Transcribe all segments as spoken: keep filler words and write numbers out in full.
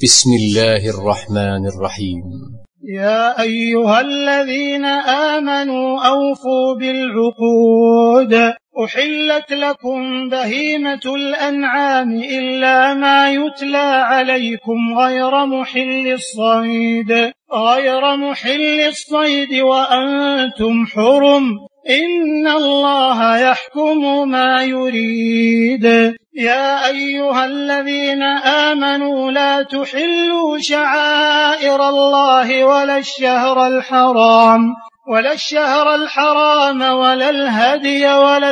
بسم الله الرحمن الرحيم. يا أيها الذين آمنوا أوفوا بالعقود. أحلت لكم بهيمة الأنعام إلا ما يتلى عليكم غير محل الصيد غير محل الصيد وأنتم حرم إن الله يحكم ما يريد. يا أيها الذين آمنوا لا تحلوا شعائر الله ولا الشهر الحرام ولا الشهر الحرام ولا الهدي ولا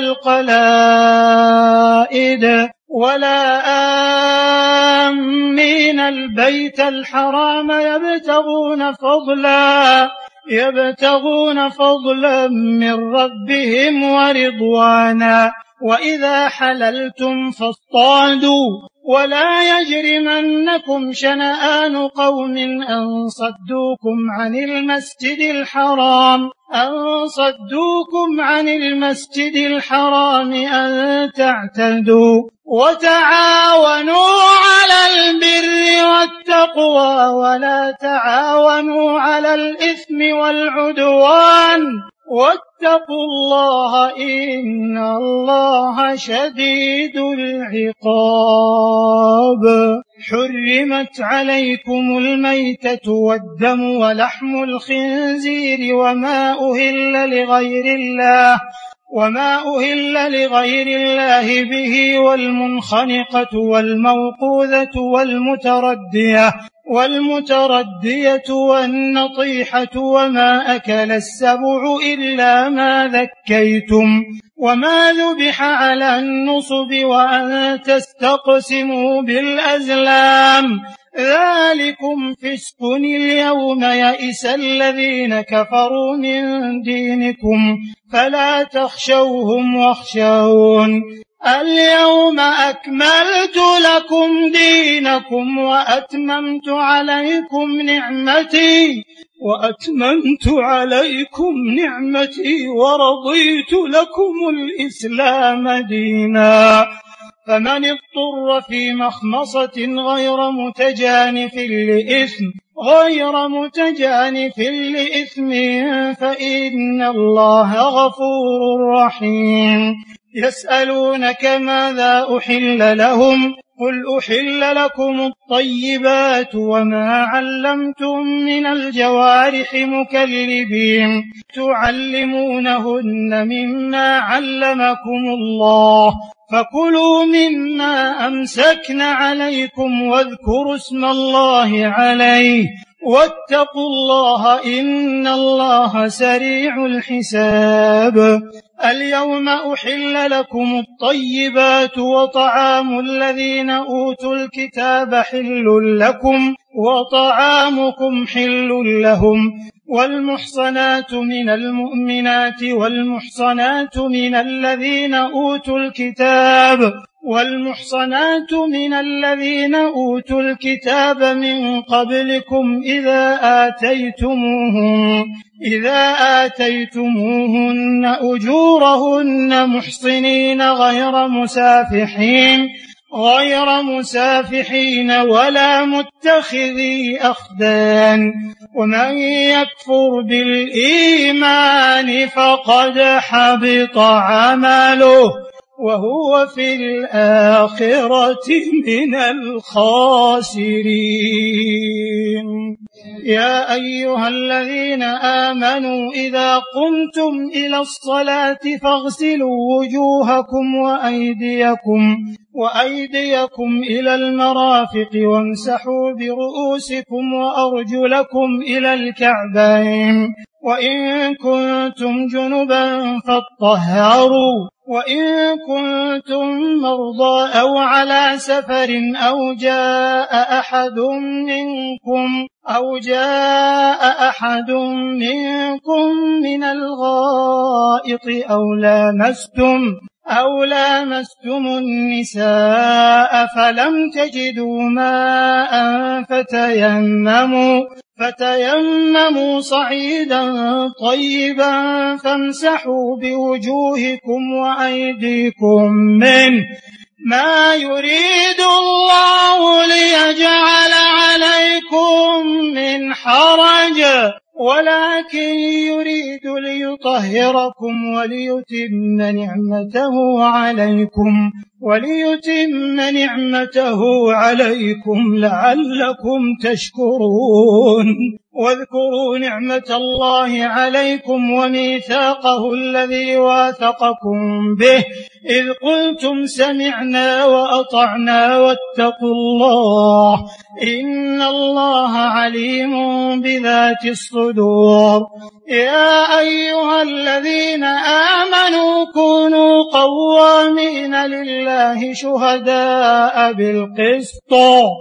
القلائد ولا آمين البيت الحرام يبتغون فضلا يبتغون فضلا من ربهم ورضوانا وإذا حللتم فاصطادوا ولا يجرمنكم شنآن قوم أن صدوكم عن المسجد الحرام أن صدوكم عن المسجد الحرام أن تعتدوا وتعاونوا على البر والتقوى ولا تعاونوا على الإثم والعدوان واتقوا الله إن الله شديد العقاب. حرمت عليكم الميتة والدم ولحم الخنزير وما أهل لغير الله وما أهل لغير الله به والمنخنقة والموقوذة والمتردية والمتردية والنطيحة وما أكل السبع إلا ما ذكيتم وما ذبح على النصب وأن تستقسموا بالأزلام ذلكم فسق. اليوم يئس الذين كفروا من دينكم فلا تخشوهم واخشون. اليوم أكملت لكم دينكم وأتممت عليكم نعمتي وأتممت عليكم نعمتي ورضيت لكم الإسلام دينا. فمن اضطر في مخمصة غير متجانف لإثم غير متجانف لإثم فإن الله غفور رحيم. يسألونك ماذا أحل لهم قل أحل لكم الطيبات وما علمتم من الجوارح مكلبين تعلمونهن مما علمكم الله فكلوا مما أمسكن عليكم واذكروا اسم الله عليه واتقوا الله إن الله سريع الحساب. اليوم أحل لكم الطيبات وطعام الذين أوتوا الكتاب حل لكم وطعامكم حل لهم والمحصنات من المؤمنات والمحصنات من الذين أوتوا الكتاب والمحصنات من الذين أوتوا الكتاب من قبلكم إذا آتيتموهن إذا آتيتموهن أجورهن محصنين غير مسافحين غير مسافحين ولا متخذي أخدان ومن يكفر بالإيمان فقد حبط عمله وهو في الآخرة من الخاسرين. يا أيها الذين آمنوا إذا قمتم إلى الصلاة فاغسلوا وجوهكم وأيديكم وأيديكم إلى المرافق وامسحوا برؤوسكم وأرجلكم إلى الكعبين وإن كنتم جنبا فاطهروا وإن كنتم مرضى أو على سفر أو جاء أحد منكم أو جاء أحد منكم من الغائط أو لامستم أو لامستم النساء فلم تجدوا ماء فتيمموا فتيمموا صعيدا طيبا فامسحوا بوجوهكم وأيديكم منه ما يريد الله ليجعل على بكم من حرج ولكن يريد ليطهركم وليتم نعمته عليكم وليتم نعمته عليكم لعلكم تشكرون واذكروا نعمة الله عليكم وميثاقه الذي واثقكم به إذ قلتم سمعنا وأطعنا واتقوا الله إن الله عليم بذات الصدور يا أيها الذين آمنوا كونوا قوامين لله شهداء بالقسط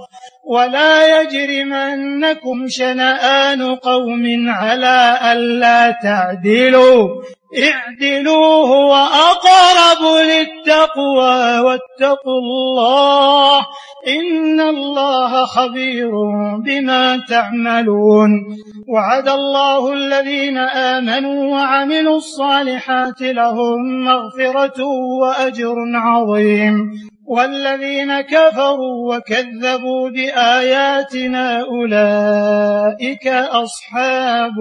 ولا يجرمنكم شنآن قوم على ألا تعدلوا اعدلوا هو أقرب للتقوى واتقوا الله إن الله خبير بما تعملون وعد الله الذين آمنوا وعملوا الصالحات لهم مغفرة وأجر عظيم والذين كفروا وكذبوا بآياتنا أولئك أصحاب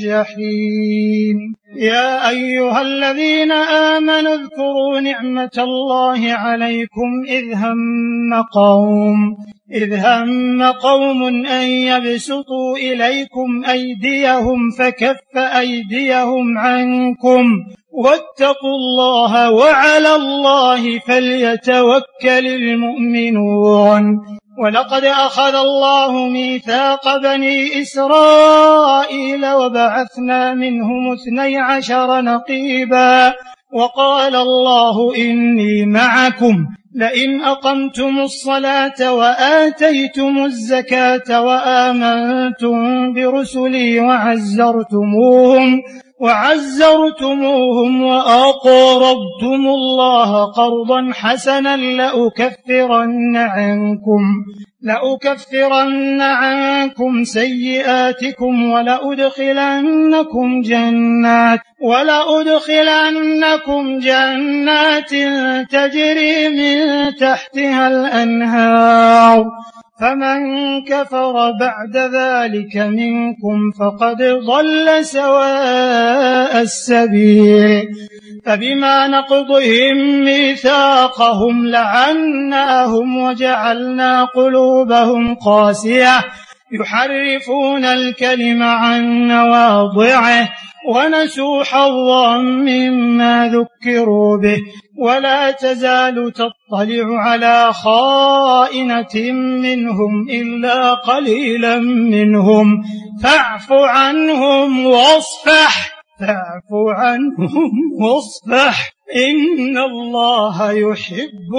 الجحيم يا أيها الذين آمنوا اذكروا نعمة الله عليكم إذ هم قوم إذ هم قوم أن يبسطوا إليكم أيديهم فكف أيديهم عنكم واتقوا الله وعلى الله فليتوكل المؤمنون ولقد أخذ الله ميثاق بني إسرائيل وبعثنا منهم اثني عشر نقيبا وقال الله إني معكم لئن أقمتم الصلاة وآتيتم الزكاة وآمنتم برسلي وعزرتموهم وعزرتموهم وأقرضتم الله قرضا حسنا لأكفرن عنكم لأكفرن عنكم سيئاتكم ولأدخلنكم جنات ولأدخلنكم جنات تجري من تحتها الأنهار فمن كفر بعد ذلك منكم فقد ضل سواء السبيل فبما نقضهم ميثاقهم لعناهم وجعلنا قلوبهم قاسية يحرفون الكلم عن مواضعه ونسوا حظا مما ذكروا به ولا تزال تطلع على خائنة منهم إلا قليلا منهم فاعف عنهم واصفح فاعف عنهم واصفح إن الله يحب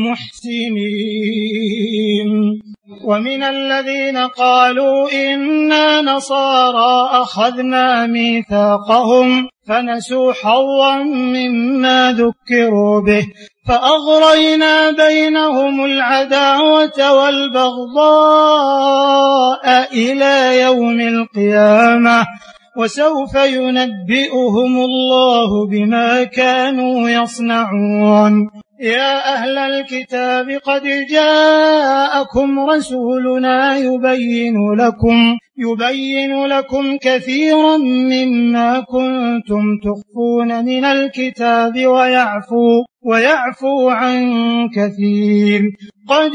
المحسنين ومن الذين قالوا إنا نصارى أخذنا ميثاقهم فنسوا حظا مما ذكروا به فأغرينا بينهم العداوة والبغضاء إلى يوم القيامة وسوف ينبئهم الله بما كانوا يصنعون يا أهل الكتاب قد جاءكم رسولنا يبين لكم يبين لكم كثيرا مما كنتم تخفون من الكتاب ويعفو ويعفو عن كثير قد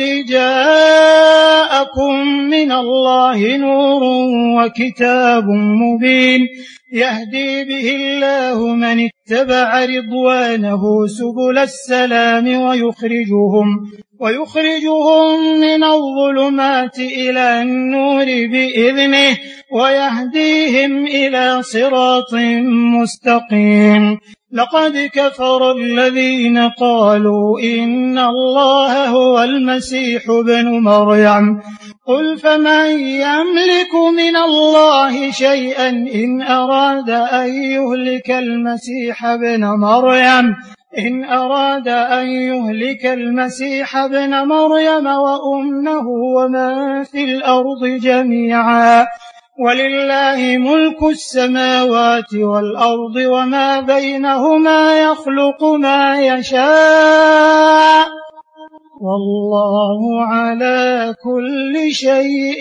جاءكم من الله نور وكتاب مبين يهدي به الله من اتبع رضوانه سبل السلام ويخرجهم ويخرجهم من الظلمات إلى النور بإذنه ويهديهم إلى صراط مستقيم لقد كفر الذين قالوا إن الله هو المسيح ابن مريم قل فمن يملك من الله شيئا إن أراد أن يهلك المسيح ابن مريم إن أراد أن يهلك المسيح ابن مريم وأمه ومن في الأرض جميعا ولله ملك السماوات والأرض وما بينهما يخلق ما يشاء والله على كل شيء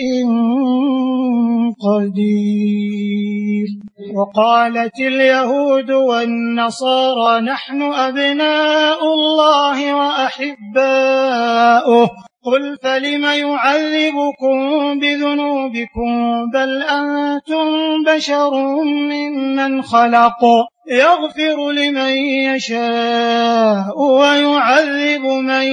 قدير. وقالت اليهود والنصارى نحن أبناء الله وأحباؤه قل فلم يعذبكم بذنوبكم بل أنتم بشر ممن خلق يغفر لمن يشاء ويعذب من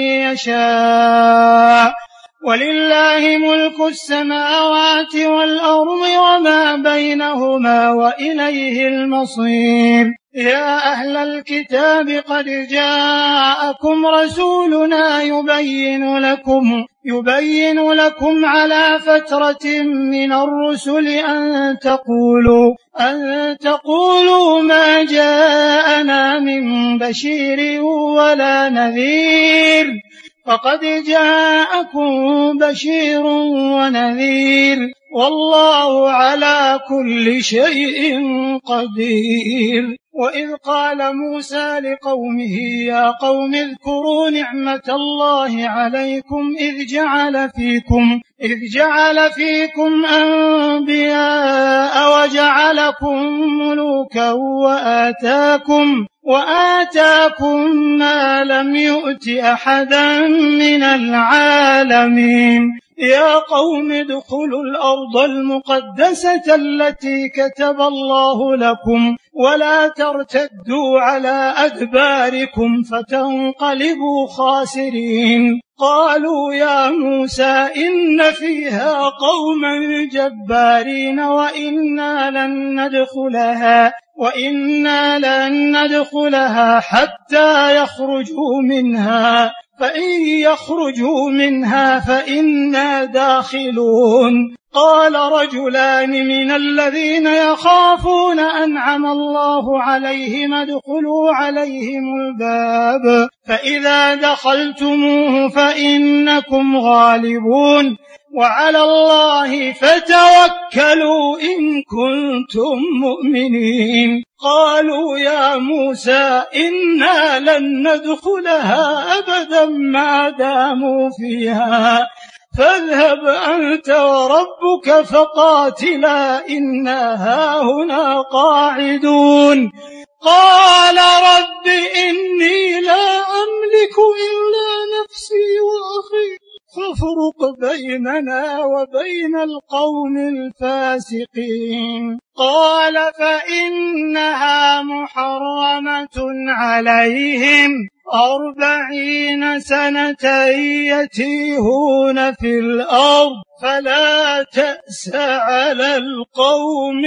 يشاء ولله ملك السماوات والأرض وما بينهما وإليه المصير. يا أهل الكتاب قد جاءكم رسولنا يبين لكم يبين لكم على فترة من الرسل أن تقولوا أن تقولوا ما جاءنا من بشير ولا نذير فقد جاءكم بشير ونذير والله على كل شيء قدير. وإذ قال موسى لقومه يا قوم اذكروا نعمة الله عليكم إذ جعل فيكم إذ جعل فيكم أنبياء وجعلكم ملوكا وآتاكم وآتاكم ما لم يؤت أحدا من العالمين. يا قوم ادخلوا الأرض المقدسة التي كتب الله لكم ولا ترتدوا على أدباركم فتنقلبوا خاسرين. قالوا يا موسى إن فيها قوما جبارين وإنا لن ندخلها وإنا لن ندخلها حتى يخرجوا منها فإن يخرجوا منها فإنا داخلون. قال رجلان من الذين يخافون أنعم الله عليهم ادخلوا عليهم الباب فإذا دخلتموه فإنكم غالبون وعلى الله فتوكلوا إن كنتم مؤمنين. قالوا يا موسى إنا لن ندخلها أبدا ما داموا فيها فاذهب أنت وربك فقاتلا إنا هاهنا قاعدون. قال رب إني لا أملك إلا نفسي وأخي فافرق بيننا وبين القوم الفاسقين. قال فإنها محرمة عليهم أربعين سنة يتيهون في الأرض فلا تأس على القوم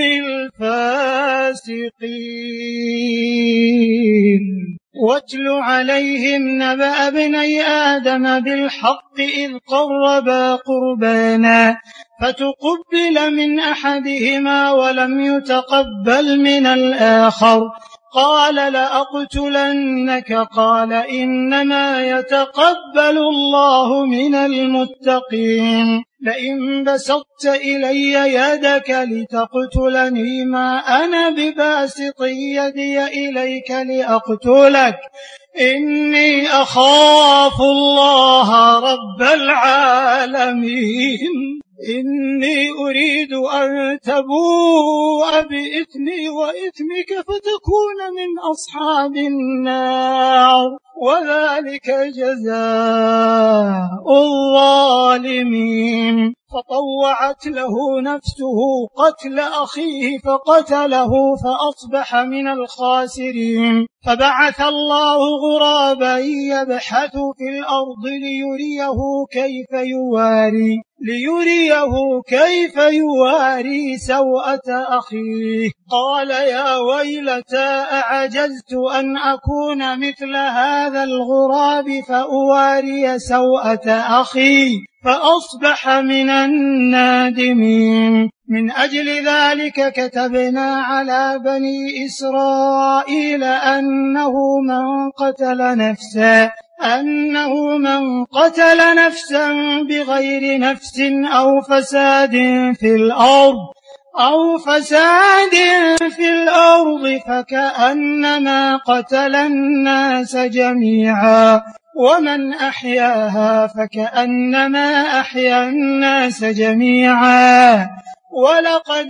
الفاسقين. واتل عليهم نبأ ابني آدم بالحق إذ قربا قربانا فتقبل من أحدهما ولم يتقبل من الآخر قال لأقتلنك قال إنما يتقبل الله من المتقين. لئن بسطت إلي يدك لتقتلني ما أنا بباسط يدي إليك لأقتلك إني أخاف الله رب العالمين. إني أريد أن تبوء بإثمي وإثمك فتكون من أصحاب النار وذلك جزاء الظالمين. فطوعت له نفسه قتل أخيه فقتله فأصبح من الخاسرين. فبعث الله غرابا يبحث في الأرض ليريه كيف يواري ليريه كيف يواري سوءة أخيه. قال يا ويلتى أعجزت أن أكون مثل هذا الغراب فأواري سوءة أخي فأصبح من النادمين. من أجل ذلك كتبنا على بني إسرائيل أنه من قتل نفسا أنه من قتل نفسا بغير نفس أو فساد في الأرض أو فساد في الأرض فكأنما قتل الناس جميعا ومن أحياها فكأنما أحيا الناس جميعا ولقد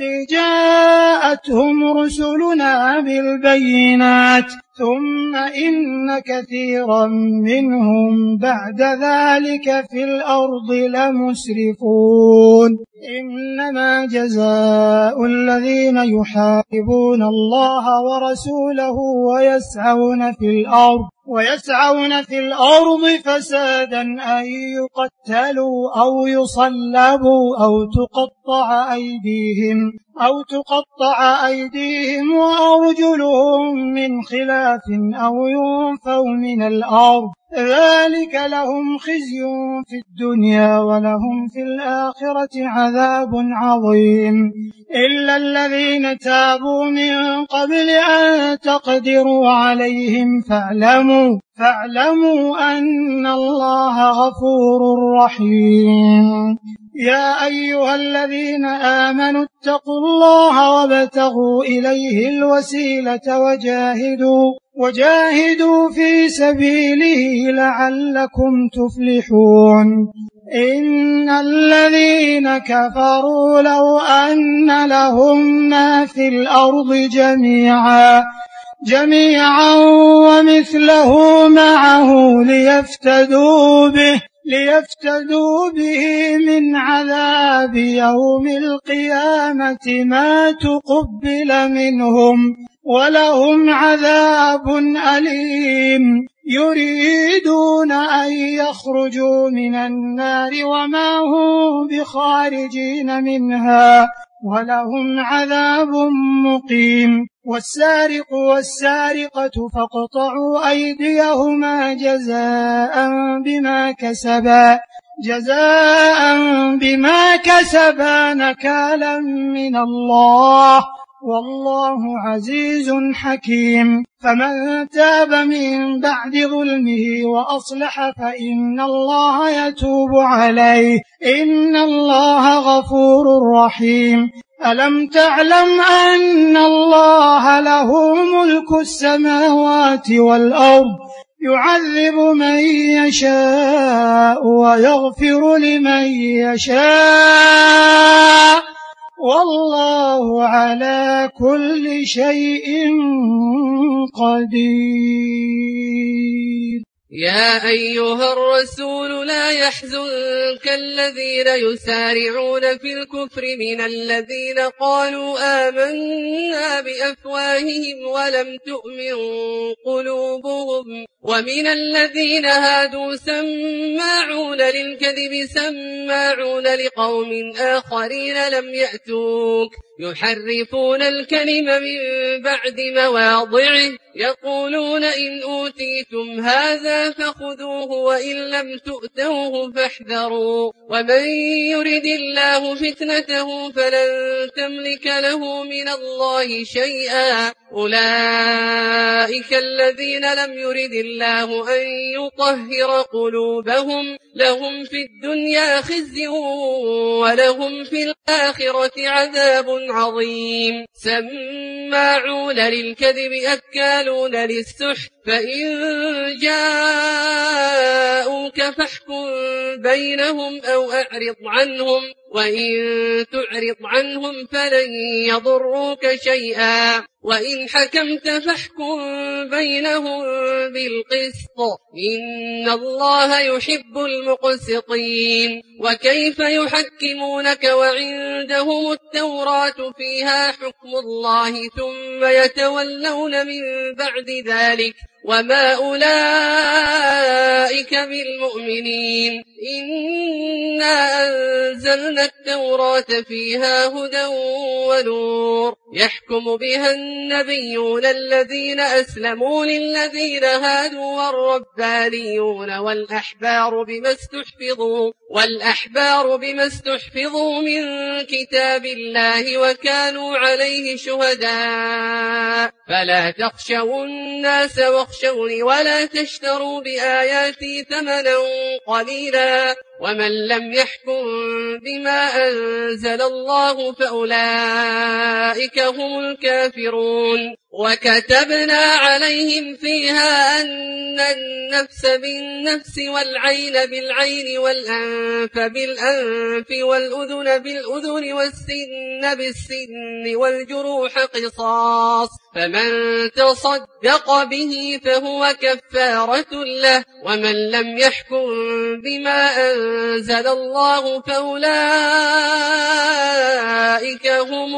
جاءتهم رسلنا بالبينات ثم إن كثيرا منهم بعد ذلك في الأرض لمسرفون إنما جزاء الذين يحاربون الله ورسوله ويسعون في الأرض ويسعون في الأرض فسادا أن يقتلوا أو يصلبوا أو تقطع أيديهم أو تقطع أيديهم وأرجلهم من خلاف أو ينفوا من الأرض ذلك لهم خزي في الدنيا ولهم في الآخرة عذاب عظيم إلا الذين تابوا من قبل أن تقدروا عليهم فاعلموا فاعلموا أن الله غفور رحيم يا أيها الذين آمنوا اتقوا الله وابتغوا إليه الوسيلة وجاهدوا وجاهدوا في سبيله لعلكم تفلحون إن الذين كفروا لو أن لهم ما في الأرض جميعا جميعا ومثله معه ليفتدوا به ليفتدوا به من عذاب يوم القيامة ما تقبل منهم ولهم عذاب أليم يريدون أن يخرجوا من النار وما هم بخارجين منها ولهم عذاب مقيم والسارق والسارقة فاقطعوا أيديهما جزاء بما كسبا جزاء بما كسبا نكالا من الله والله عزيز حكيم فمن تاب من بعد ظلمه وأصلح فإن الله يتوب عليه إن الله غفور رحيم ألم تعلم أن الله له ملك السماوات والأرض يعذب من يشاء ويغفر لمن يشاء والله على كل شيء قدير يا أيها الرسول لا يحزنك الذين يسارعون في الكفر من الذين قالوا آمنا بأفواههم ولم تؤمن قلوبهم ومن الذين هادوا سماعون للكذب سماعون لقوم آخرين لم يأتوك يحرفون الكلم من بعد مواضعه يقولون إن أوتيتم هذا فخذوه وإن لم تؤتوه فاحذروا ومن يرد الله فتنته فلن تملك له من الله شيئا أولئك الذين لم يرد الله أن يطهر قلوبهم لهم في الدنيا خزي ولهم في الآخرة عذاب عظيم سماعون للكذب أكالون للسحت فإن جاءوك فاحكم بينهم أو أعرض عنهم وإن تعرض عنهم فلن يضروك شيئا وإن حكمت فاحكم بينهم بالقسط إن الله يحب المقسطين وكيف يحكمونك وعندهم التوراة فيها حكم الله ثم يتولون من بعد ذلك وما أولئك بالمؤمنين إنا أنزلنا التوراة فيها هدى ونور يحكم بها النبيون الذين أسلموا للذين هادوا والربانيون والأحبار بما استحفظوا والأحبار بما استحفظوا من كتاب الله وكانوا عليه شهداء فلا تخشوا الناس واخشوني ولا تشتروا بآياتي ثمنا قليلا ومن لم يحكم بما أنزل الله فأولئك هم الكافرون وكتبنا عليهم فيها أن النفس بالنفس والعين بالعين والأنف بالأنف والأذن بالأذن والسن بالسن والجروح قصاص فمن تصدق به فهو كفارة له ومن لم يحكم بما أنزل الله فأولئك هم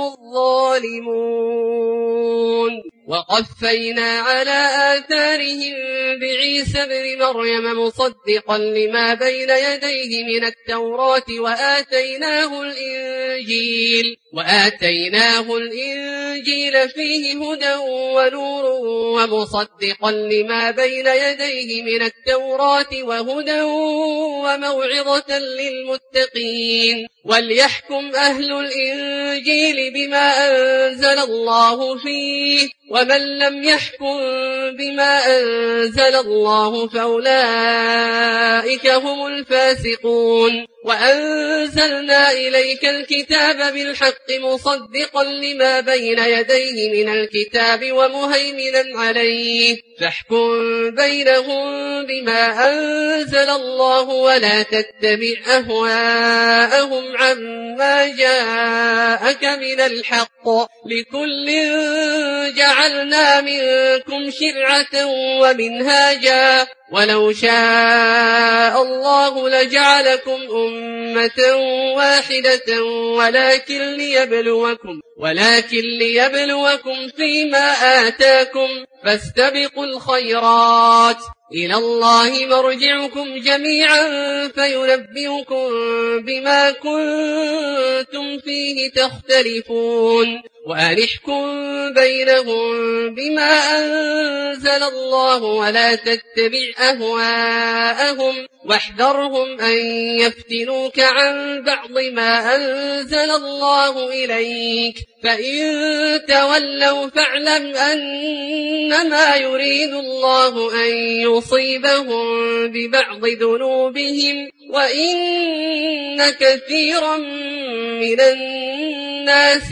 الظالمون وقفينا على آثارهم بعيسى بن مريم مصدقا لما بين يديه من التوراة وآتيناه الإنجيل وآتيناه الإنجيل فيه هدى ونور ومصدقا لما بين يديه من التوراة وهدى وموعظة للمتقين وليحكم أهل الإنجيل بما أنزل الله فيه ومن لم يحكم بما أنزل الله فأولئك هم الفاسقون وأنزلنا إليك الكتاب بالحق مصدقا لما بين يديه من الكتاب ومهيمنا عليه فاحكم بينهم بما أنزل الله ولا تتبع أهواءهم عما جاءك من الحق لكل جعلنا منكم شرعة ومنهاجا ولو شاء الله لجعلكم أمة واحدة ولكن ليبلوكم ولكن ليبلوكم فيما آتاكم فاستبقوا الخيرات إلى الله مرجعكم جميعا فينبئكم بما كنتم فيه تختلفون وأنحكم بينهم بما أنزل الله ولا تتبع أهواءهم واحذرهم أن يفتنوك عن بعض ما أنزل الله إليك فإن تولوا فاعلم أنما يريد الله أن يصيبهم ببعض ذنوبهم وإن كثيرا من الناس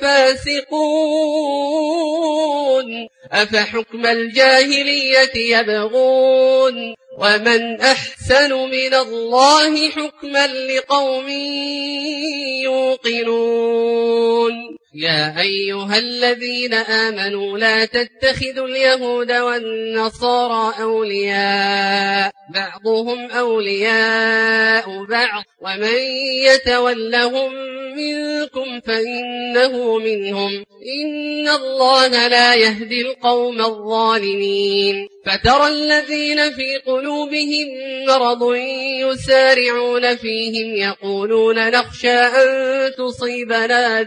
لفاسقون أفحكم الجاهلية يبغون ومن أحسن من الله حكما لقوم يوقنون يا أيها الذين آمنوا لا تتخذوا اليهود والنصارى أولياء بعضهم أولياء بعض ومن يتولهم منكم فإنه منهم إن الله لا يهدي القوم الظالمين فترى الذين في قلوبهم مرض يسارعون فيهم يقولون نخشى أن تصيبنا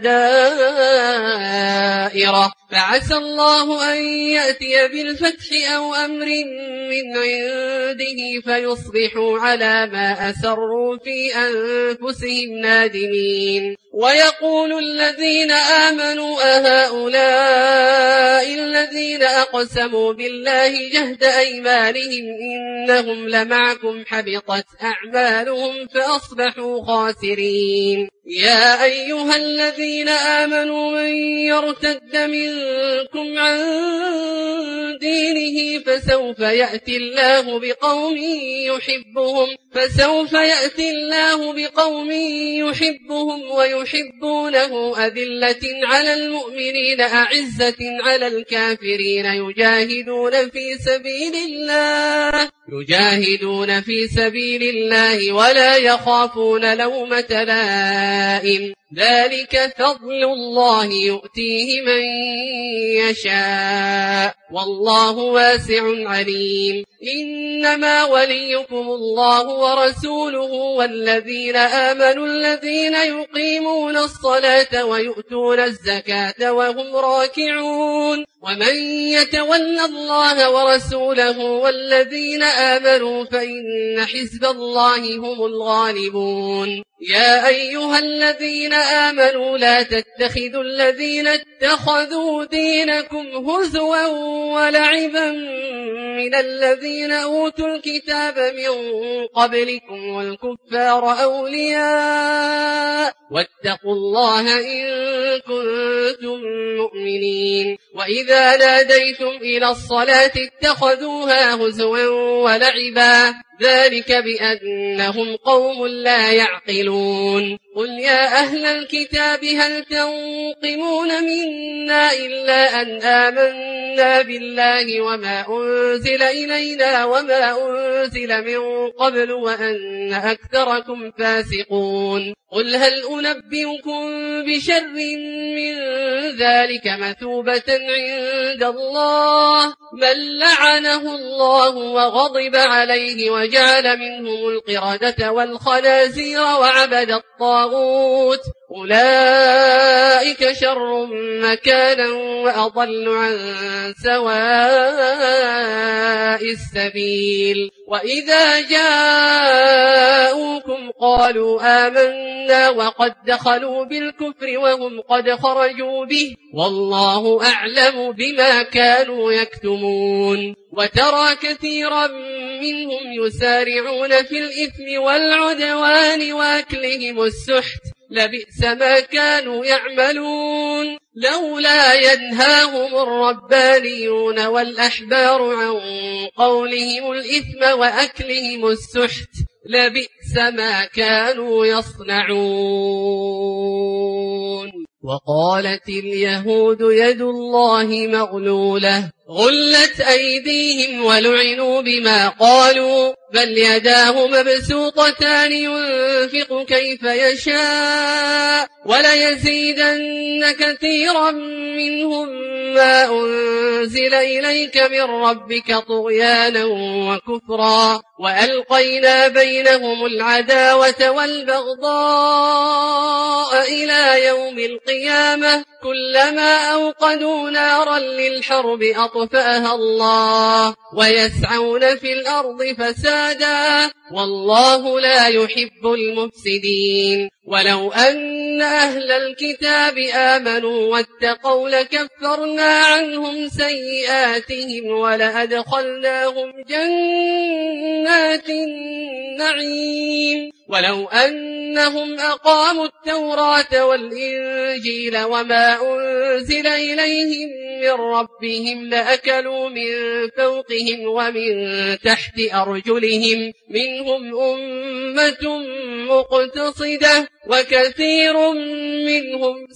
دائرة فعسى الله أن يأتي بالفتح أو أمر من عنده فيصبحوا على ما أسروا في أنفسهم نادمين ويقول الذين آمنوا أهؤلاء الذين أقسموا بالله جهد أيمانهم إنهم لمعكم حبطت أعمالهم فأصبحوا خاسرين يا أيها الذين آمنوا من يرتد منكم عن دينه فسوف يأتي الله بقوم يحبهم فسوف يأتي الله بقوم يحبهم ويحبونه أذلة على المؤمنين أعزة على الكافرين يجاهدون في سبيل الله يجاهدون في سبيل الله ولا يخافون لومة لائم ذلك فضل الله يؤتيه من يشاء والله واسع عليم إنما وليكم الله ورسوله والذين آمنوا الذين يقيمون الصلاة ويؤتون الزكاة وهم راكعون ومن يتول الله ورسوله والذين آمنوا فإن حزب الله هم الغالبون يا أيها الذين آمنوا لا تتخذوا الذين اتخذوا دينكم هزوا ولعبا من الذين أوتوا الكتاب من قبلكم والكفار أولياء واتقوا الله إن كنتم مؤمنين. وإذا ناديتم إلى الصلاة اتخذوها هزوا ولعبا ذلك بأنهم قوم لا يعقلون. قل يا أهل الكتاب هل تنقمون منا إلا أن آمنا بالله وما أنزل إلينا وما أنزل من قبل وأن أكثركم فاسقون. قل هل أنبئكم بشر من ذلك مثوبة عند الله من لعنه الله وغضب عليه وجعل منهم القردة والخنازير وعبد الطاغوت أولئك شر مكانا وأضل عن سواء السبيل. وإذا جاءوكم قالوا آمنا وقد دخلوا بالكفر وهم قد خرجوا به والله أعلم بما كانوا يكتمون. وترى كثيرا منهم يسارعون في الإثم والعدوان وأكلهم السحت لبئس ما كانوا يعملون. لولا ينهاهم الربانيون والأحبار عن قولهم الإثم وأكلهم السحت لبئس ما كانوا يصنعون. وقالت اليهود يد الله مغلولة غلت أيديهم ولعنوا بما قالوا بل يداه مبسوطتان ينفق كيف يشاء وليزيدن كثيرا منهم ما أنزل إليك من ربك طغيانا وكفرا وألقينا بينهم العداوة والبغضاء إلى يوم القيامة كلما أوقدوا نارا للحرب أطفأها الله ويسعون في الأرض فسادا والله لا يحب المفسدين. ولو أن أهل الكتاب آمنوا واتقوا لكفرنا عنهم سيئاتهم ولأدخلناهم جنات النعيم. ولو أنهم أقاموا التوراة والإنجيل وما أنزل إليهم من ربهم لأكلوا من فوقهم ومن تحت أرجلهم منهم أمة مقتصدة وكثير منهم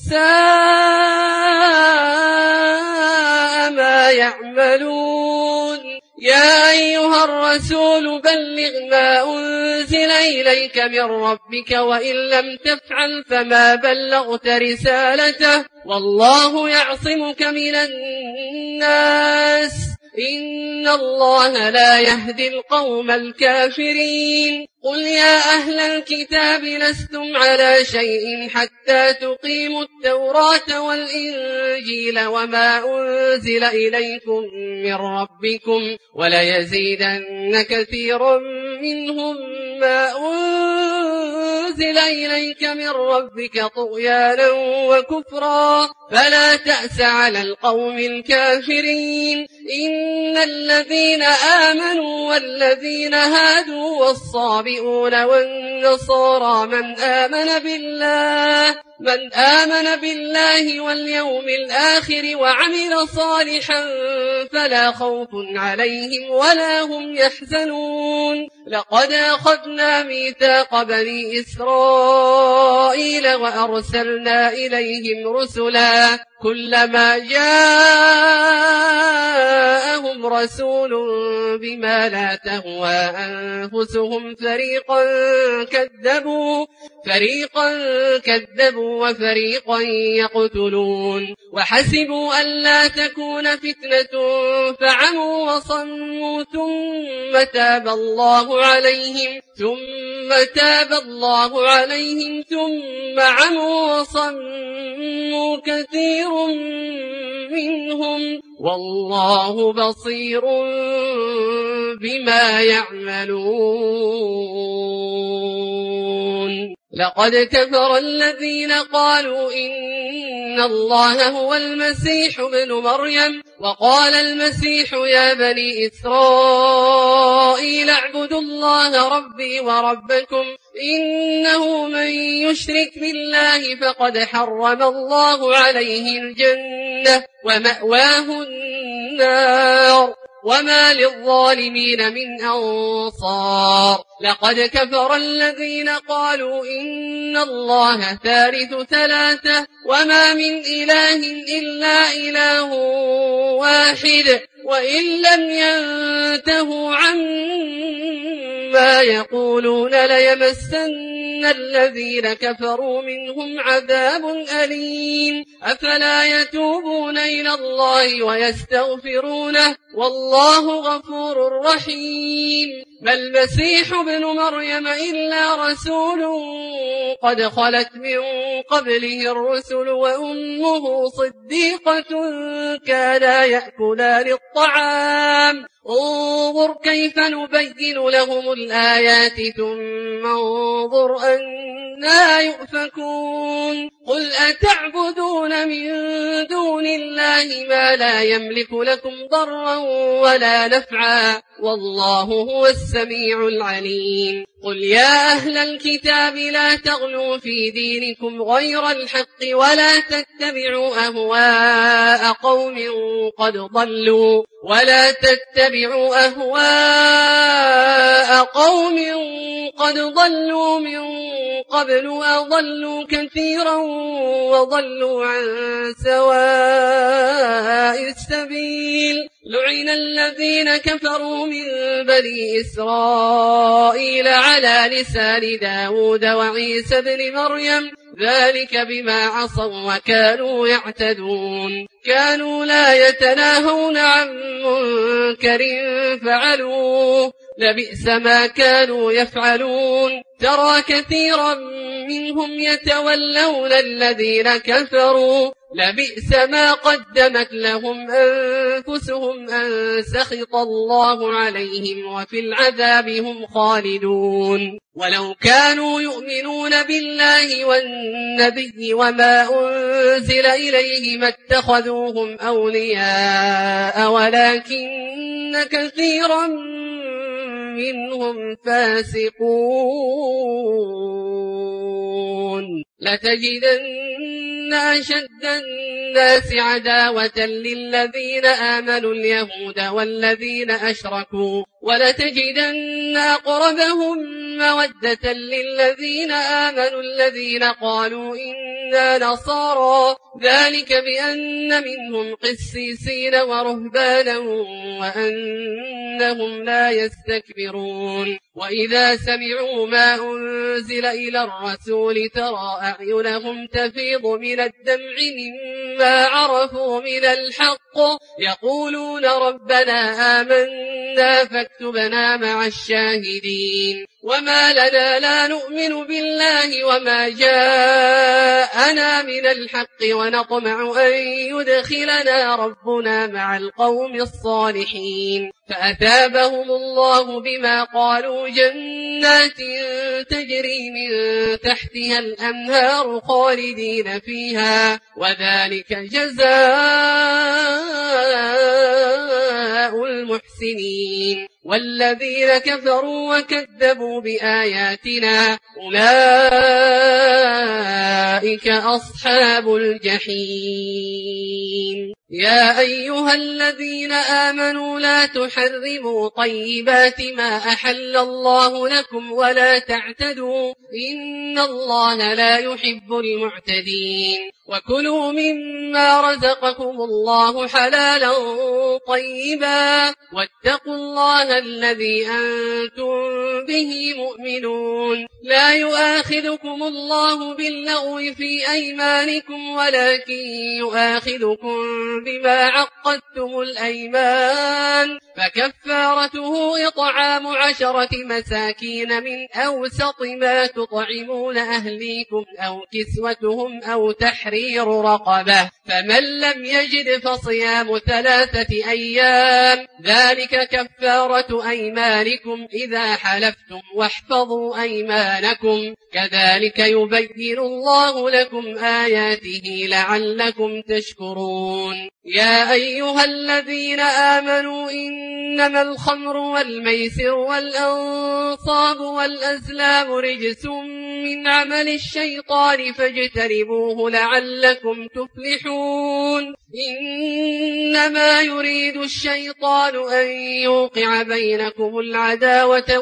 ساء ما يعملون. يا أيها الرسول بلغ ما أنزل إليك من ربك وإن لم تفعل فما بلغت رسالته والله يعصمك من الناس إن الله لا يهدي القوم الكافرين. قل يا أهل الكتاب لستم على شيء حتى تقيموا التوراة والإنجيل وما أنزل إليكم من ربكم وليزيدن كثيرا منهم ما أنزل إليك من ربك طغيانا وكفرا فلا تأس على القوم الكافرين. إن الذين آمنوا والذين هادوا والصابئون والنصارى من آمن بالله من آمن بالله واليوم الآخر وعمل صالحا فلا خوف عليهم ولا هم يحزنون. لقد أخذنا ميثاق بني إسرائيل وأرسلنا إليهم رسلا كلما جاءهم رسول بما لا تهوى أنفسهم فريقا كذبوا فريقا كذبوا وفريقا يقتلون. وحسبوا ألا تكون فتنة فعموا وصموا ثم تاب الله عليهم ثم تاب الله عليهم ثم عموا وصموا كثير منهم والله بصير بما يعملون. لقد كفر الذين قالوا إن الله هو المسيح ابن مريم وقال المسيح يا بني إسرائيل اعبدوا الله ربي وربكم إنه من يشرك بالله فقد حرم الله عليه الجنة ومأواه النار وما للظالمين من أنصار لقد كفر الذين قالوا إن الله ثالث ثلاثة وما من إله إلا إله واحد وإن لم ينتهوا عما يقولون ليمسن الذين كفروا منهم عذاب أليم أفلا يتوبون إلى الله ويستغفرونه والله غفور رحيم ما المسيح ابن مريم إلا رسول قد خلت من قبله الرسل وأمه صديقة كانا يأكلان الطعام انظر كيف نبين لهم الآيات ثم انظر أنا يؤفكون قل أتعبدون من دون الله ما لا يملك لكم ضرا ولا نفعا والله هو السميع العليم قل يا أهل الكتاب لا تغلوا في دينكم غير الحق ولا تتبعوا أهواء قوم قد ضلوا ولا تتبعوا أهواء قوم قد ضلوا من قبل وضلوا كثيرا وضلوا عن سواء السبيل لعن الذين كفروا من بني إسرائيل على لسان داود وعيسى بن مريم ذلك بما عصوا وكانوا يعتدون كانوا لا يتناهون عن منكر فعلوه لبئس ما كانوا يفعلون ترى كثيرا منهم يتولون الذين كفروا لبئس ما قدمت لهم أنفسهم أن سخط الله عليهم وفي العذاب هم خالدون ولو كانوا يؤمنون بالله والنبي وما أنزل إليه ما اتخذوهم أولياء ولكن كثيرا منهم فاسقون لتجدن أشد الناس عداوة للذين آمنوا اليهود والذين أشركوا ولتجدن أقربهم مودة للذين آمنوا الذين قالوا إنا نصارى ذلك بأن منهم قسيسين ورهبانا وأنهم لا يستكبرون وإذا سمعوا ما أنزل إلى الرسول ترى أعينهم تفيض من الدمع مما عرفوا من الحق يقولون ربنا آمنا فاكتبنا مع الشاهدين وما لنا لا نؤمن بالله وما جاءنا من الحق ونطمع أن يدخلنا ربنا مع القوم الصالحين فأثابهم الله بما قالوا جنات تجري من تحتها الأنهار خالدين فيها وذلك جزاء المحسنين والذين كفروا وكذبوا بآياتنا أولئك أصحاب الجحيم يا أيها الذين آمنوا لا تحرموا طيبات ما أحل الله لكم ولا تعتدوا إن الله لا يحب المعتدين وكلوا مما رزقكم الله حلالا طيبا واتقوا الله الذي أنتم به مؤمنون لا يؤاخذكم الله باللغو في أيمانكم ولكن يؤاخذكم بما عقدتم الأيمان فكفارته إطعام عشرة مساكين من أوسط ما تطعمون أهليكم أو كسوتهم أو تحرير رقبة فمن لم يجد فصيام ثلاثة أيام ذلك كفارة كفارة أيمانكم إذا حلفتم واحفظوا أيمانكم كذلك يبين الله لكم آياته لعلكم تشكرون يا أيها الذين آمنوا إنما الخمر والميسر والأنصاب والأزلام رجس من عمل الشيطان فاجتنبوه لعلكم تفلحون إنما يريد الشيطان أن يوقع بينكم العداوة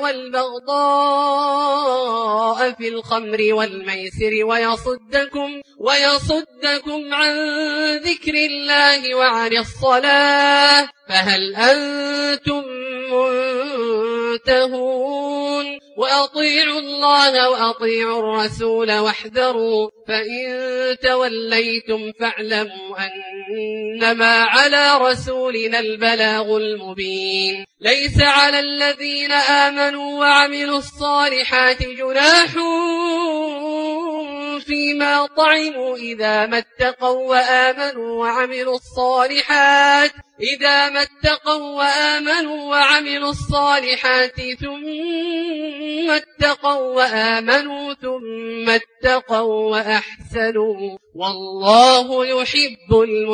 والبغضاء في الخمر والميسر ويصدكم, ويصدكم عن ذكر الله وعن الصلاة فهل أنتم منتهون وأطيعوا الله وأطيعوا الرسول واحذروا فإن توليتم فاعلموا أنما على رسولنا البلاغ المبين ليس على الذين آمنوا وعملوا الصالحات جناح فيما طعموا إذا ما اتقوا وآمنوا وعملوا الصالحات إذا ما اتقوا وآمنوا وعملوا الصالحات ثم اتقوا وآمنوا ثم اتقوا وأحسنوا والله يحب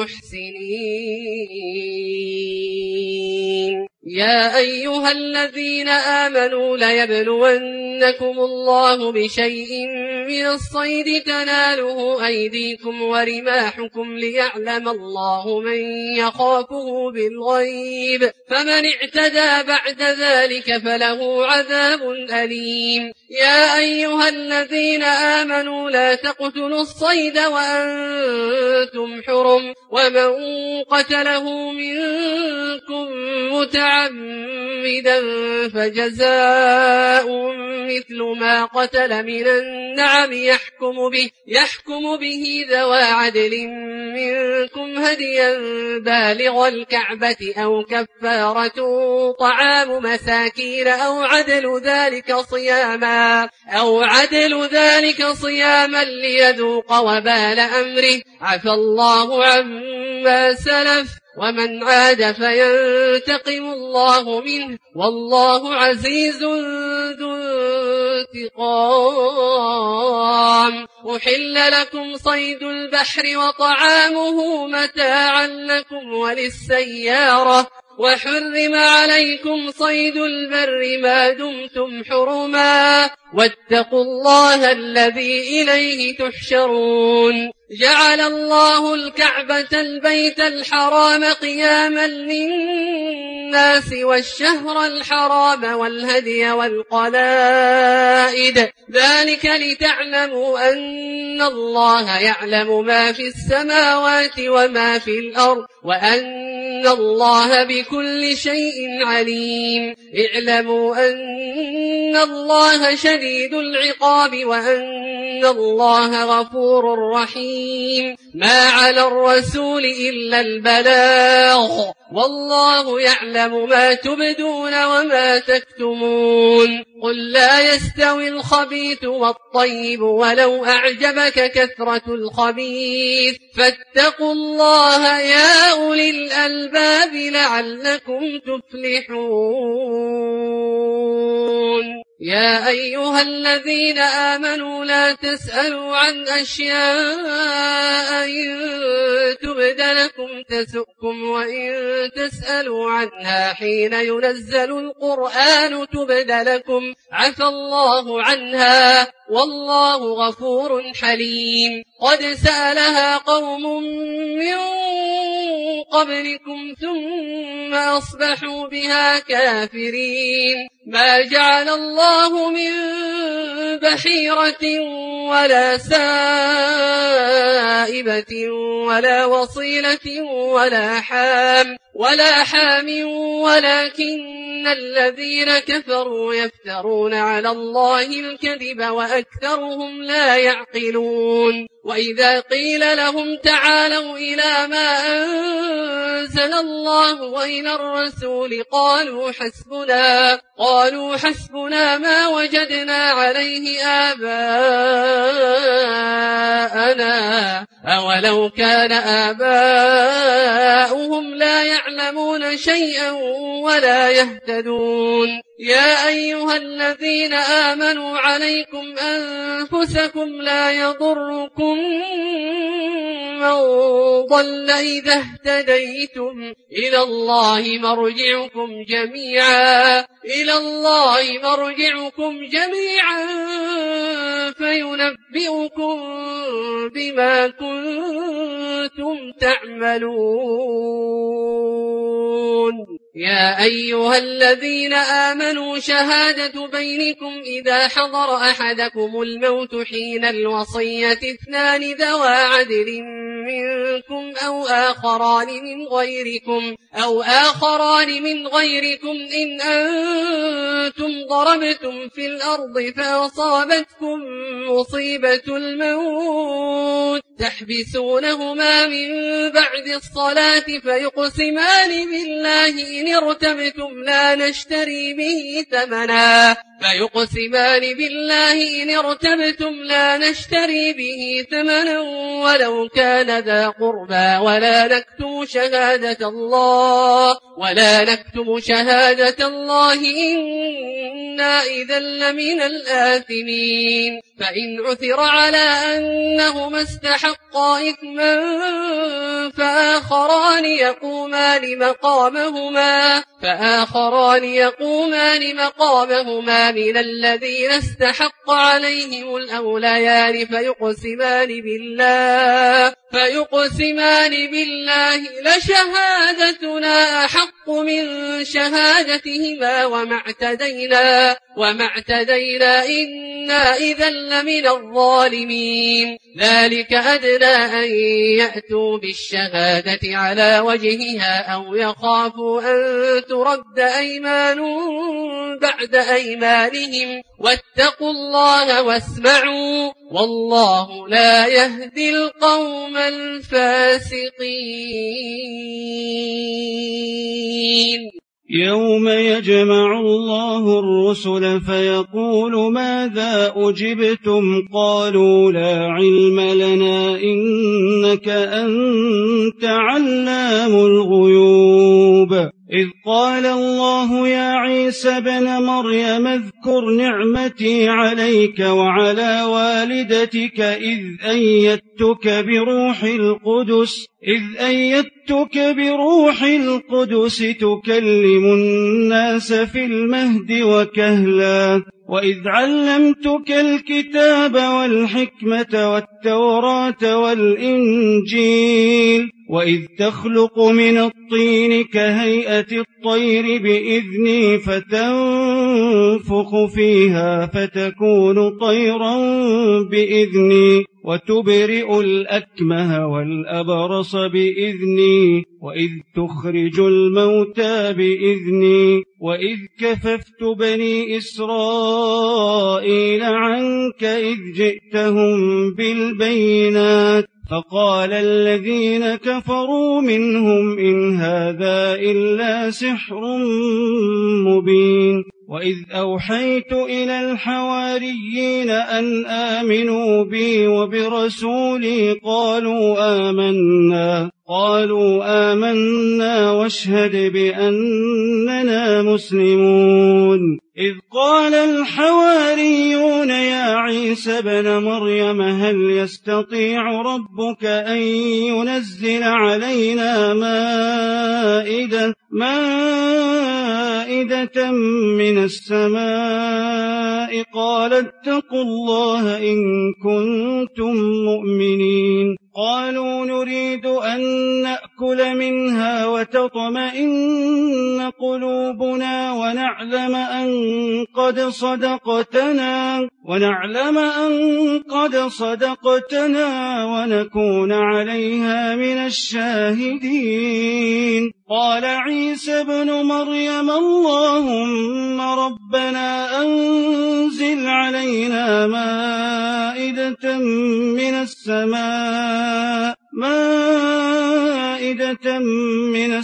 المحسنين يا أيها الذين آمنوا ليبلونكم الله بشيء من الصيد تناله أيديكم ورماحكم ليعلم الله من يخافه بالغيب فمن اعتدى بعد ذلك فله عذاب أليم يا أيها الذين آمنوا لا تقتلوا الصيد وأنتم حرم ومن قتله منكم متعمدا فجزاء مثل ما قتل من النعم يحكم به, يحكم به ذوى عدل منكم هديا بالغ الكعبة أو كفارة طعام مساكين أو عدل ذلك صياما أو عدل ذلك صياما ليذوق وبال أمره عفى الله عما سلف ومن عاد فينتقم الله منه والله عزيز ذو انتقام أحل لكم صيد البحر وطعامه متاعا لكم وللسيارة وحرم عليكم صيد البر ما دمتم حرما واتقوا الله الذي إليه تحشرون جعل الله الكعبة البيت الحرام قياما للناس والشهر الحرام والهدي والقلائد ذلك لتعلموا أن الله يعلم ما في السماوات وما في الأرض وأن الله بكل شيء عليم اعلموا أن الله شديد العقاب وأن الله غفور رحيم ما على الرسول إلا البلاغ والله يعلم ما تبدون وما تكتمون قل لا يستوي الخبيث والطيب ولو أعجبك كثرة الخبيث فاتقوا الله يا أولي الألباب لعلكم تفلحون يا أيها الذين آمنوا لا تسألوا عن أشياء إن تبد لكم تسؤكم وإن تسألوا عنها حين ينزل القرآن تبد لكم عفى الله عنها والله غفور حليم قد سألها قوم من قبلكم ثم أصبحوا بها كافرين ما جعل الله من بحيرة ولا سائبة ولا وصيلة ولا حام ولا حام ولكن الذين كفروا يفترون على الله الكذب وأكثرهم لا يعقلون وإذا قيل لهم تعالوا إلى ما أنزل الله وإلى الرسول قالوا حسبنا قالوا حسبنا ما وجدنا عليه آباءنا أولو كان آباؤهم لا يعلمون شيئا ولا يهتدون يا أيها الذين آمنوا عليكم أنفسكم لا يضركم من ضل إذا اهتديتم إلى الله مرجعكم جميعا إلى الله مرجعكم جميعا فينبئكم بما كنتم تعملون يا أيها الذين آمنوا شهادة بينكم إذا حضر أحدكم الموت حين الوصية اثنان ذوى عدل منكم أو آخران من غيركم أو آخران من غيركم إن أنتم ضربتم في الأرض فأصابتكم مصيبة الموت تحبسونهما من بعد الصلاة فيقسمان بالله إن ارتبتم لا نشتري به ثمنا فيقسمان بالله إن ارتبتم لا نشتري به ثمنا ولو كان ذا قربى ولا نكتم شهادة الله ولا نكتم شهادة الله إنا إذا لمن الآثمين فإن عثر على أنهما استحقا إثما فآخران يقومان مقامهما فآخران يقومان مقامهما من الذين استحق عليهم الأوليان فيقسمان بالله فيقسمان بالله لشهادتنا أحق من شهادتهما وما اعتدينا وما اعتدينا إنا إذا لمن الظالمين ذلك أدنى أن يأتوا بالشهادة على وجهها أو يخافوا أن ترد أيمان بعد أيمانهم واتقوا الله واسمعوا والله لا يهدي القوم الفاسقين يوم يجمع الله الرسل فيقول ماذا أجبتم قالوا لا علم لنا إنك أنت علام الغيوب إذ قال الله يا عيسى بن مريم اذكر نعمتي عليك وعلى والدتك إذ أيدتك بروح القدس إذ أيدتك بروح القدس تكلم الناس في المهد وكهلا وإذ علمتك الكتاب والحكمة والتوراة والإنجيل وإذ تخلق من الطين كهيئة الطير بإذني فتنفخ فيها فتكون طيرا بإذني وتبرئ الأكمه والأبرص بإذني وإذ تخرج الموتى بإذني وإذ كففت بني إسرائيل عنك إذ جئتهم بالبينات فقال الذين كفروا منهم إن هذا إلا سحر مبين وإذ أوحيت إلى الحواريين أن آمنوا بي وبرسولي قالوا آمنا قالوا آمنا واشهد بأننا مسلمون إذ قال الحواريون يا عيسى بن مريم هل يستطيع ربك أن ينزل علينا مائدة مائدة من السماء قال اتقوا الله إن كنتم مؤمنين قالوا نريد أن نأكل منها وتطمئن قلوبنا ونعلم أن قد صدقتنا ونعلم أن قد صدقتنا ونكون عليها من الشاهدين قال عيسى بن مريم اللهم ربنا أنزل علينا مائدة مائدة من السماء مائدة من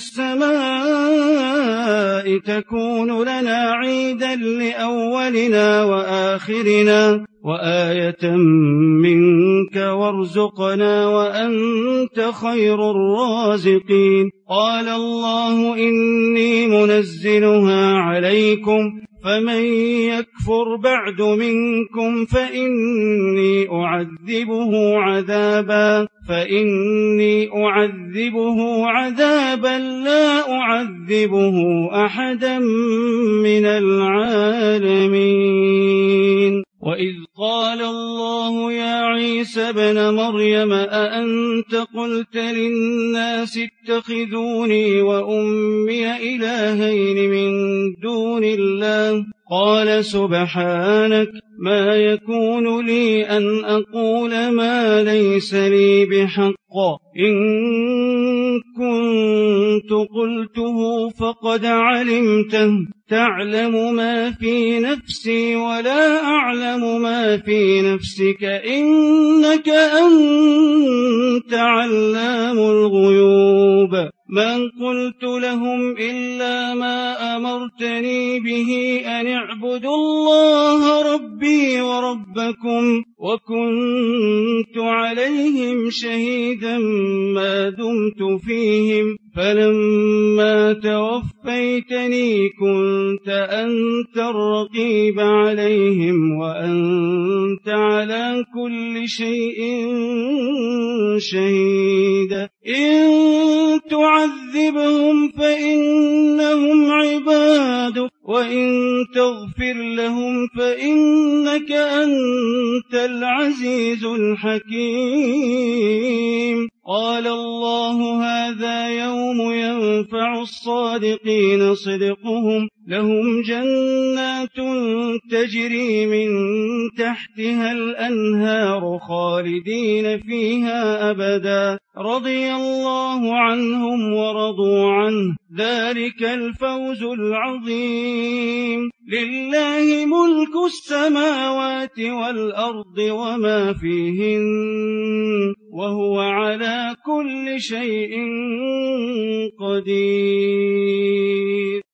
السماء تكون لنا عيدا لأولنا وآخرنا وآية منك وارزقنا وأنت خير الرازقين. قال الله إني منزلها عليكم فمن يكفر بعد منكم فإني أعذبه عذابا فإني أعذبه عذابا لا أعذبه أحدا من العالمين. وإذ قال الله يا عيسى ابن مريم أأنت قلت للناس اتخذوني وأمي إلهين من دون الله قال سبحانك ما يكون لي أن أقول ما ليس لي بحق إن كنت قلته فقد علمته تعلم ما في نفسي ولا أعلم ما في نفسك إنك أنت علام الغيوب. من قلت لهم إلا ما أمرتني به أن اعبدوا الله ربي وربكم وكنت عليهم شهيدا ما دمت فيهم فلما توفيتني كنت أنت الرقيب عليهم وأنت على كل شيء شهيد. إن تعذبهم فإنهم عبادك وإن تغفر لهم فإنك أنت العزيز الحكيم. قال الله هذا يوم ينفع الصادقين صدقهم لهم جنات تجري من تحتها الأنهار خالدين فيها أبدا رضي الله عنهم ورضوا عنه ذلك الفوز العظيم. لله ملك السماوات والأرض وما فيهن وهو على كل شيء قدير.